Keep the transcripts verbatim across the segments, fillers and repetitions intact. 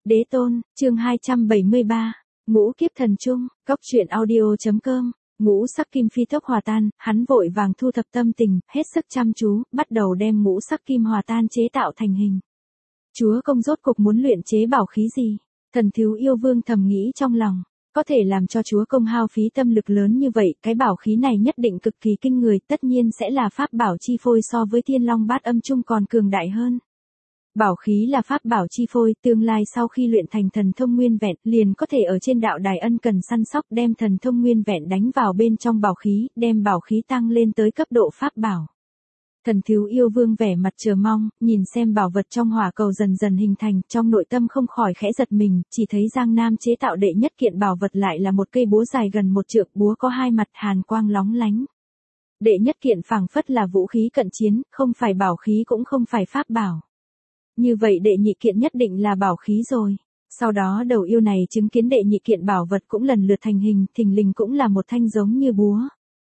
Đế tôn, chương hai trăm bảy mươi ba, ngũ kiếp thần trung, góc truyện audio.com, ngũ sắc kim phi tốc hòa tan, hắn vội vàng thu thập tâm tình, hết sức chăm chú, bắt đầu đem ngũ sắc kim hòa tan chế tạo thành hình. Chúa công rốt cục muốn luyện chế bảo khí gì? Thần thiếu yêu vương thầm nghĩ trong lòng, có thể làm cho chúa công hao phí tâm lực lớn như vậy, cái bảo khí này nhất định cực kỳ kinh người, tất nhiên sẽ là pháp bảo chi phôi so với thiên long bát âm chung còn cường đại hơn. Bảo khí là pháp bảo chi phôi, tương lai sau khi luyện thành thần thông nguyên vẹn, liền có thể ở trên đạo đài ân cần săn sóc đem thần thông nguyên vẹn đánh vào bên trong bảo khí, đem bảo khí tăng lên tới cấp độ pháp bảo. Thần thiếu yêu vương vẻ mặt chờ mong, nhìn xem bảo vật trong hỏa cầu dần dần hình thành, trong nội tâm không khỏi khẽ giật mình, chỉ thấy Giang Nam chế tạo đệ nhất kiện bảo vật lại là một cây búa dài gần một trượng, búa có hai mặt hàn quang lóng lánh. Đệ nhất kiện phảng phất là vũ khí cận chiến, không phải bảo khí cũng không phải pháp bảo. Như vậy đệ nhị kiện nhất định là bảo khí rồi. Sau đó đầu yêu này chứng kiến đệ nhị kiện bảo vật cũng lần lượt thành hình, thình lình cũng là một thanh giống như búa.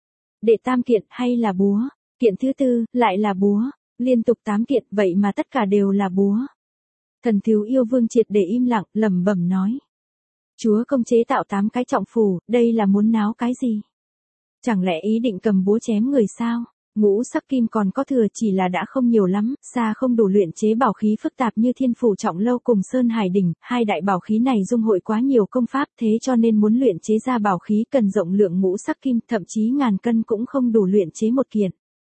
Đệ tam kiện hay là búa, kiện thứ tư lại là búa, liên tục tám kiện, vậy mà tất cả đều là búa. Thần thiếu yêu vương triệt để im lặng, lẩm bẩm nói: Chúa công chế tạo tám cái trọng phù, đây là muốn náo cái gì? Chẳng lẽ ý định cầm búa chém người sao? Ngũ sắc kim còn có thừa chỉ là đã không nhiều lắm, xa không đủ luyện chế bảo khí phức tạp như thiên phủ trọng lâu cùng sơn hải đỉnh, hai đại bảo khí này dung hội quá nhiều công pháp, thế cho nên muốn luyện chế ra bảo khí cần rộng lượng ngũ sắc kim, thậm chí ngàn cân cũng không đủ luyện chế một kiện.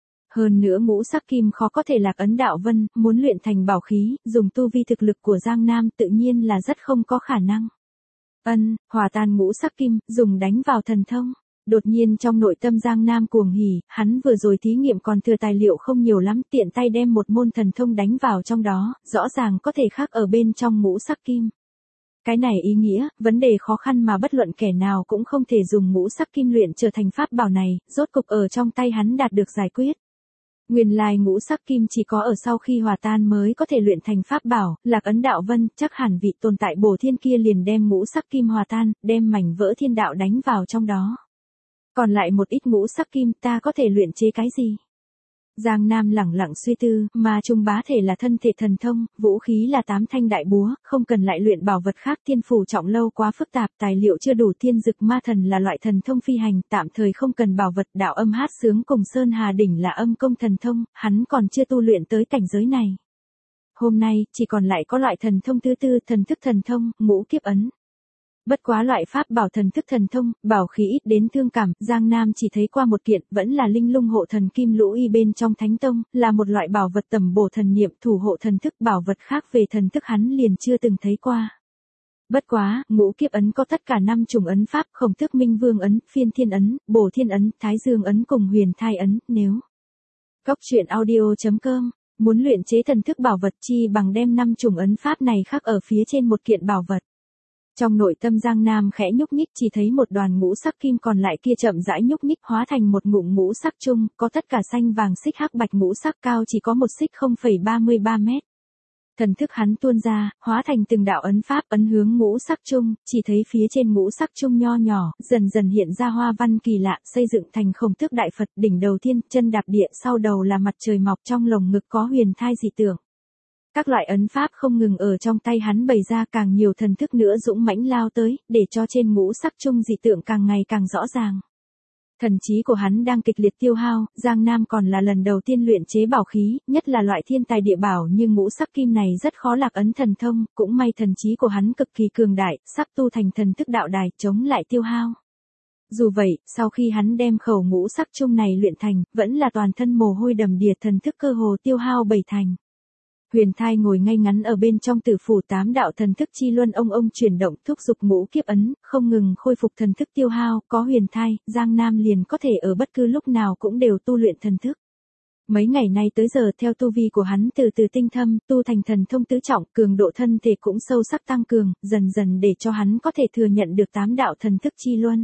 Hơn nữa ngũ sắc kim khó có thể lạc ấn đạo vân, muốn luyện thành bảo khí, dùng tu vi thực lực của Giang Nam tự nhiên là rất không có khả năng. Ân, hòa tan ngũ sắc kim, dùng đánh vào thần thông. Đột nhiên trong nội tâm Giang Nam cuồng hỉ, hắn vừa rồi thí nghiệm còn thừa tài liệu không nhiều lắm, tiện tay đem một môn thần thông đánh vào trong đó, rõ ràng có thể khắc ở bên trong ngũ sắc kim. Cái này ý nghĩa, vấn đề khó khăn mà bất luận kẻ nào cũng không thể dùng ngũ sắc kim luyện trở thành pháp bảo này, rốt cục ở trong tay hắn đạt được giải quyết. Nguyên lai ngũ sắc kim chỉ có ở sau khi hòa tan mới có thể luyện thành pháp bảo, lạc ấn đạo vân, chắc hẳn vị tồn tại bổ thiên kia liền đem ngũ sắc kim hòa tan, đem mảnh vỡ thiên đạo đánh vào trong đó. Còn lại một ít ngũ sắc kim ta có thể luyện chế cái gì? Giang Nam lẳng lặng suy tư, mà trung bá thể là thân thể thần thông, vũ khí là tám thanh đại búa, không cần lại luyện bảo vật khác, thiên phủ trọng lâu quá phức tạp, tài liệu chưa đủ, thiên dực ma thần là loại thần thông phi hành, tạm thời không cần bảo vật, đạo âm hát sướng cùng sơn hà đỉnh là âm công thần thông, hắn còn chưa tu luyện tới cảnh giới này. Hôm nay, chỉ còn lại có loại thần thông thứ tư, thần thức thần thông, ngũ kiếp ấn. Bất quá loại pháp bảo thần thức thần thông, bảo khí ít đến thương cảm, Giang Nam chỉ thấy qua một kiện, vẫn là linh lung hộ thần kim lũ y bên trong thánh tông, là một loại bảo vật tầm bổ thần niệm, thủ hộ thần thức, bảo vật khác về thần thức hắn liền chưa từng thấy qua. Bất quá, ngũ kiếp ấn có tất cả năm chủng ấn pháp, khổng tước minh vương ấn, phiên thiên ấn, bổ thiên ấn, thái dương ấn cùng huyền thai ấn, nếu. Góc truyện audio.com, muốn luyện chế thần thức bảo vật chi bằng đem năm chủng ấn pháp này khắc ở phía trên một kiện bảo vật. Trong nội tâm Giang Nam khẽ nhúc nhích, chỉ thấy một đoàn ngũ sắc kim còn lại kia chậm rãi nhúc nhích hóa thành một ngụm ngũ sắc chung, có tất cả xanh vàng xích hắc bạch ngũ sắc, cao chỉ có một xích không phẩy ba mươi ba mét. Thần thức hắn tuôn ra, hóa thành từng đạo ấn pháp ấn hướng ngũ sắc chung, chỉ thấy phía trên ngũ sắc chung nho nhỏ, dần dần hiện ra hoa văn kỳ lạ, xây dựng thành khổng tước đại Phật, đỉnh đầu thiên, chân đạp địa, sau đầu là mặt trời mọc, trong lồng ngực có huyền thai dị tượng. Các loại ấn pháp không ngừng ở trong tay hắn bày ra, càng nhiều thần thức nữa dũng mãnh lao tới, để cho trên ngũ sắc chung dị tượng càng ngày càng rõ ràng. Thần trí của hắn đang kịch liệt tiêu hao, Giang Nam còn là lần đầu tiên luyện chế bảo khí, nhất là loại thiên tài địa bảo như ngũ sắc kim này rất khó lạc ấn thần thông, cũng may thần trí của hắn cực kỳ cường đại, sắp tu thành thần thức đạo đài, chống lại tiêu hao. Dù vậy, sau khi hắn đem khẩu ngũ sắc chung này luyện thành, vẫn là toàn thân mồ hôi đầm đìa, thần thức cơ hồ tiêu hao bảy thành. Huyền thai ngồi ngay ngắn ở bên trong tử phủ, tám đạo thần thức chi luân ông ông chuyển động, thúc giục ngũ kiếp ấn, không ngừng khôi phục thần thức tiêu hao, có huyền thai, Giang Nam liền có thể ở bất cứ lúc nào cũng đều tu luyện thần thức. Mấy ngày nay tới giờ theo tu vi của hắn từ từ tinh thâm, tu thành thần thông tứ trọng, cường độ thân thể cũng sâu sắc tăng cường, dần dần để cho hắn có thể thừa nhận được tám đạo thần thức chi luân.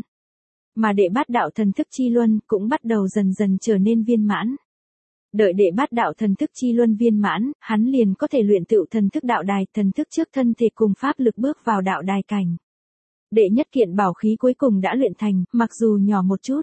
Mà đệ bát đạo thần thức chi luân cũng bắt đầu dần dần trở nên viên mãn. Đợi đệ bát đạo thần thức chi luân viên mãn, hắn liền có thể luyện tựu thần thức đạo đài, thần thức trước thân thể cùng pháp lực bước vào đạo đài cảnh. Đệ nhất kiện bảo khí cuối cùng đã luyện thành, mặc dù nhỏ một chút.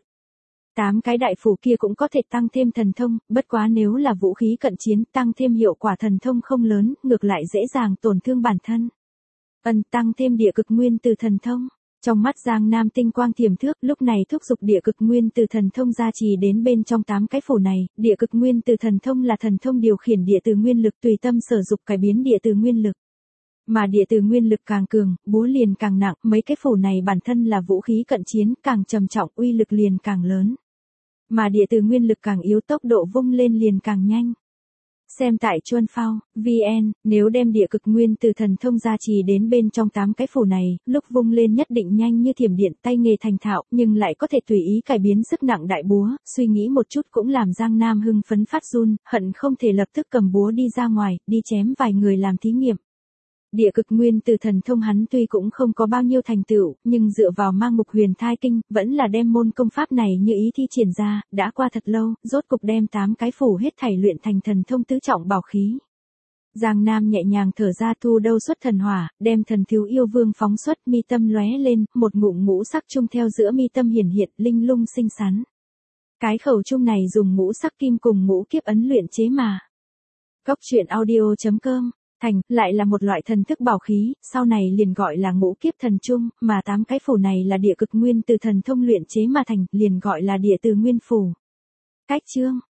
Tám cái đại phủ kia cũng có thể tăng thêm thần thông, bất quá nếu là vũ khí cận chiến, tăng thêm hiệu quả thần thông không lớn, ngược lại dễ dàng tổn thương bản thân. Ân tăng thêm địa cực nguyên từ thần thông. Trong mắt Giang Nam tinh quang tiềm thước, lúc này thúc giục địa cực nguyên từ thần thông gia trì đến bên trong tám cái phủ này, địa cực nguyên từ thần thông là thần thông điều khiển địa từ nguyên lực tùy tâm sở dục cải biến địa từ nguyên lực. Mà địa từ nguyên lực càng cường, búa liền càng nặng, mấy cái phủ này bản thân là vũ khí cận chiến, càng trầm trọng, uy lực liền càng lớn. Mà địa từ nguyên lực càng yếu, tốc độ vung lên liền càng nhanh. Xem tại Chuân Phao, vn, nếu đem địa cực nguyên từ thần thông gia trì đến bên trong tám cái phủ này, lúc vung lên nhất định nhanh như thiểm điện, tay nghề thành thạo, nhưng lại có thể tùy ý cải biến sức nặng đại búa, suy nghĩ một chút cũng làm Giang Nam hưng phấn phát run, hận không thể lập tức cầm búa đi ra ngoài, đi chém vài người làm thí nghiệm. Địa cực nguyên từ thần thông hắn tuy cũng không có bao nhiêu thành tựu, nhưng dựa vào mang mục huyền thai kinh, vẫn là đem môn công pháp này như ý thi triển ra, đã qua thật lâu, rốt cục đem tám cái phủ hết thảy luyện thành thần thông tứ trọng bảo khí. Giang Nam nhẹ nhàng thở ra, thu đâu xuất thần hỏa, đem thần thiếu yêu vương phóng xuất, mi tâm lóe lên, một ngụm ngũ sắc chung theo giữa mi tâm hiển hiện, linh lung xinh xắn. Cái khẩu chung này dùng ngũ sắc kim cùng ngũ kiếp ấn luyện chế mà. Cốc truyện audio chấm com Thành, lại là một loại thần thức bảo khí, sau này liền gọi là ngũ kiếp thần trung, mà tám cái phủ này là địa cực nguyên từ thần thông luyện chế mà thành, liền gọi là địa từ nguyên phủ. Cách chương